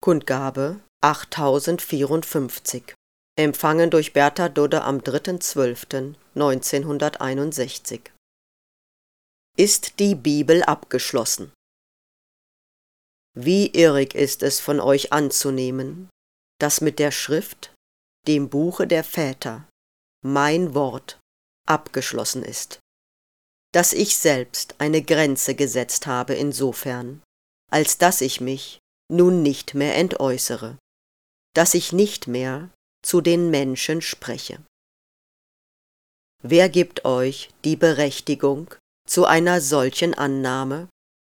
Kundgabe 8054. Empfangen durch Bertha Dudde am 3.12.1961. Ist die Bibel abgeschlossen? Wie irrig ist es von euch anzunehmen, dass mit der Schrift, dem Buche der Väter, mein Wort abgeschlossen ist, dass ich selbst eine Grenze gesetzt habe insofern, als dass ich mich nun nicht mehr entäußere, dass ich nicht mehr zu den Menschen spreche. Wer gibt euch die Berechtigung zu einer solchen Annahme?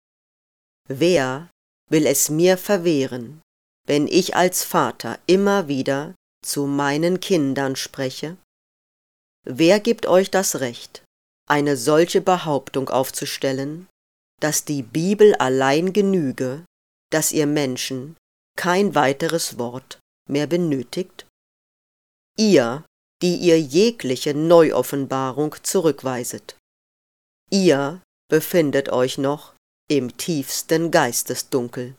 Wer will es mir verwehren, wenn ich als Vater immer wieder zu meinen Kindern spreche? Wer gibt euch das Recht, eine solche Behauptung aufzustellen, dass die Bibel allein genüge, dass ihr Menschen kein weiteres Wort mehr benötigt? Ihr, die ihr jegliche Neuoffenbarung zurückweiset. Ihr befindet euch noch im tiefsten Geistesdunkel.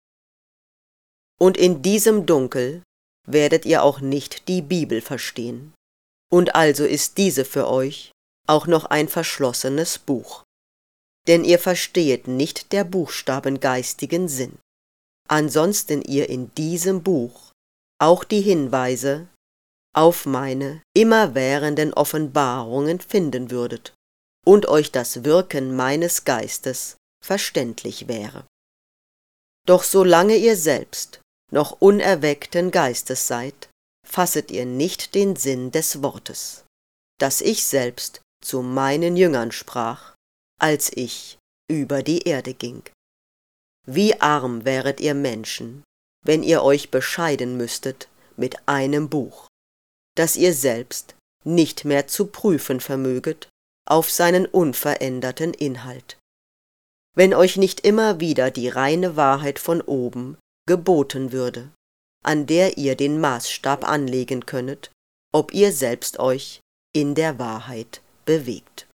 Und in diesem Dunkel werdet ihr auch nicht die Bibel verstehen. Und also ist diese für euch auch noch ein verschlossenes Buch. Denn ihr verstehet nicht der Buchstaben geistigen Sinn. Ansonsten ihr in diesem Buch auch die Hinweise auf meine immerwährenden Offenbarungen finden würdet und euch das Wirken meines Geistes verständlich wäre. Doch solange ihr selbst noch unerweckten Geistes seid, fasset ihr nicht den Sinn des Wortes, das ich selbst zu meinen Jüngern sprach, als ich über die Erde ging. Wie arm wäret ihr Menschen, wenn ihr euch bescheiden müsstet mit einem Buch, das ihr selbst nicht mehr zu prüfen vermöget auf seinen unveränderten Inhalt. Wenn euch nicht immer wieder die reine Wahrheit von oben geboten würde, an der ihr den Maßstab anlegen könnet, ob ihr selbst euch in der Wahrheit bewegt.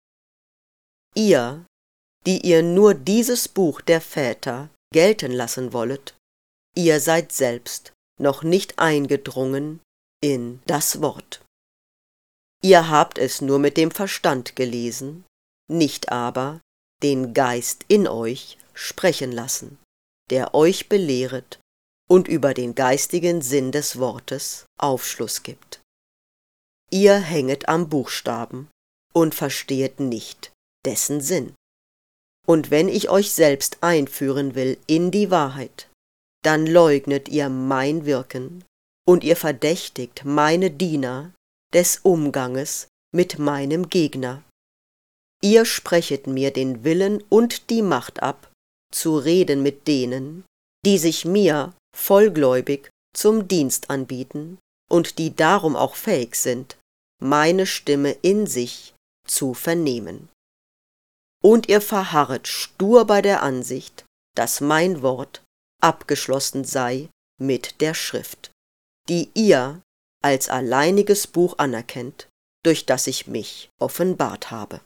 Ihr, die ihr nur dieses Buch der Väter gelten lassen wollet, ihr seid selbst noch nicht eingedrungen in das Wort. Ihr habt es nur mit dem Verstand gelesen, nicht aber den Geist in euch sprechen lassen, der euch belehret und über den geistigen Sinn des Wortes Aufschluss gibt. Ihr hänget am Buchstaben und verstehet nicht dessen Sinn. Und wenn ich euch selbst einführen will in die Wahrheit, dann leugnet ihr mein Wirken und ihr verdächtigt meine Diener des Umganges mit meinem Gegner. Ihr sprechet mir den Willen und die Macht ab, zu reden mit denen, die sich mir vollgläubig zum Dienst anbieten und die darum auch fähig sind, meine Stimme in sich zu vernehmen. Und ihr verharret stur bei der Ansicht, dass mein Wort abgeschlossen sei mit der Schrift, die ihr als alleiniges Buch anerkennt, durch das ich mich offenbart habe.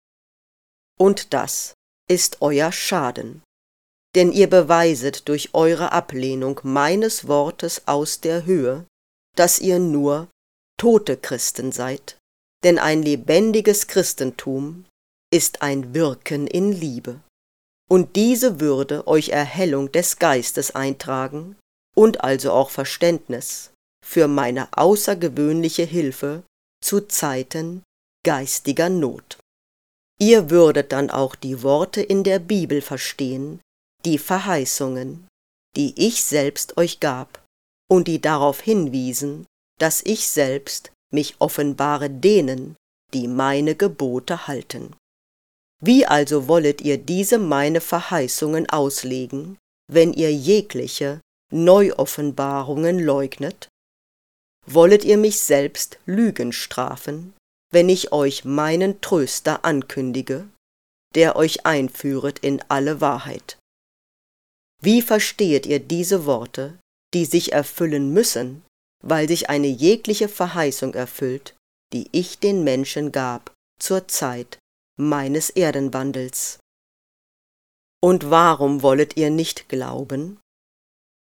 Und das ist euer Schaden, denn ihr beweiset durch eure Ablehnung meines Wortes aus der Höhe, dass ihr nur tote Christen seid, denn ein lebendiges Christentum ist ein Wirken in Liebe, und diese würde euch Erhellung des Geistes eintragen und also auch Verständnis für meine außergewöhnliche Hilfe zu Zeiten geistiger Not. Ihr würdet dann auch die Worte in der Bibel verstehen, die Verheißungen, die ich selbst euch gab und die darauf hinwiesen, dass ich selbst mich offenbare denen, die meine Gebote halten. Wie also wollet ihr diese meine Verheißungen auslegen, wenn ihr jegliche Neuoffenbarungen leugnet? Wollet ihr mich selbst Lügen strafen, wenn ich euch meinen Tröster ankündige, der euch einführet in alle Wahrheit? Wie verstehet ihr diese Worte, die sich erfüllen müssen, weil sich eine jegliche Verheißung erfüllt, die ich den Menschen gab zur Zeit meines Erdenwandels? Und warum wollet ihr nicht glauben?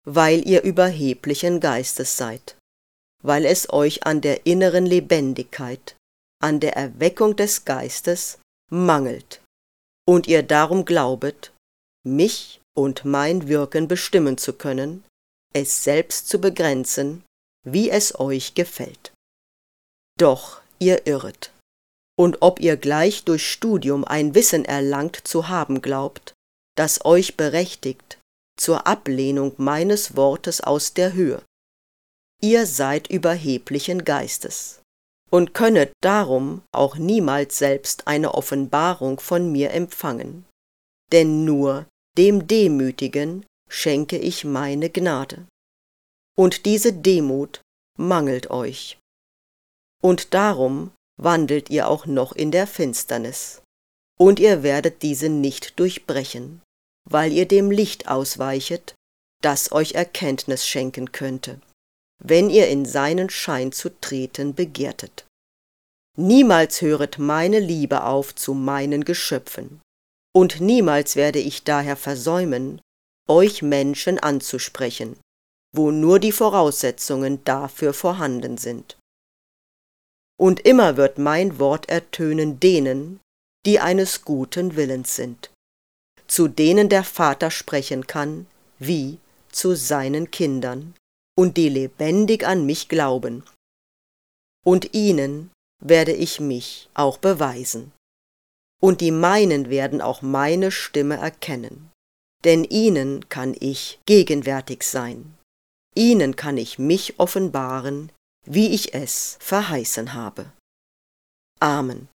weil ihr überheblichen Geistes seid, weil es euch an der inneren Lebendigkeit, an der Erweckung des Geistes mangelt und ihr darum glaubet, mich und mein Wirken bestimmen zu können, es selbst zu begrenzen, wie es euch gefällt. Doch ihr irret, und ob ihr gleich durch Studium ein Wissen erlangt zu haben glaubt, das euch berechtigt zur Ablehnung meines Wortes aus der Höhe. Ihr seid überheblichen Geistes und könnet darum auch niemals selbst eine Offenbarung von mir empfangen, denn nur dem Demütigen schenke ich meine Gnade. Und diese Demut mangelt euch. Und darum wandelt ihr auch noch in der Finsternis, und ihr werdet diese nicht durchbrechen, weil ihr dem Licht ausweichet, das euch Erkenntnis schenken könnte, wenn ihr in seinen Schein zu treten begehrtet. Niemals höret meine Liebe auf zu meinen Geschöpfen, und niemals werde ich daher versäumen, euch Menschen anzusprechen, wo nur die Voraussetzungen dafür vorhanden sind. Und immer wird mein Wort ertönen denen, die eines guten Willens sind, zu denen der Vater sprechen kann, wie zu seinen Kindern, und die lebendig an mich glauben. Und ihnen werde ich mich auch beweisen. Und die meinen werden auch meine Stimme erkennen, denn ihnen kann ich gegenwärtig sein. Ihnen kann ich mich offenbaren, wie ich es verheißen habe. Amen.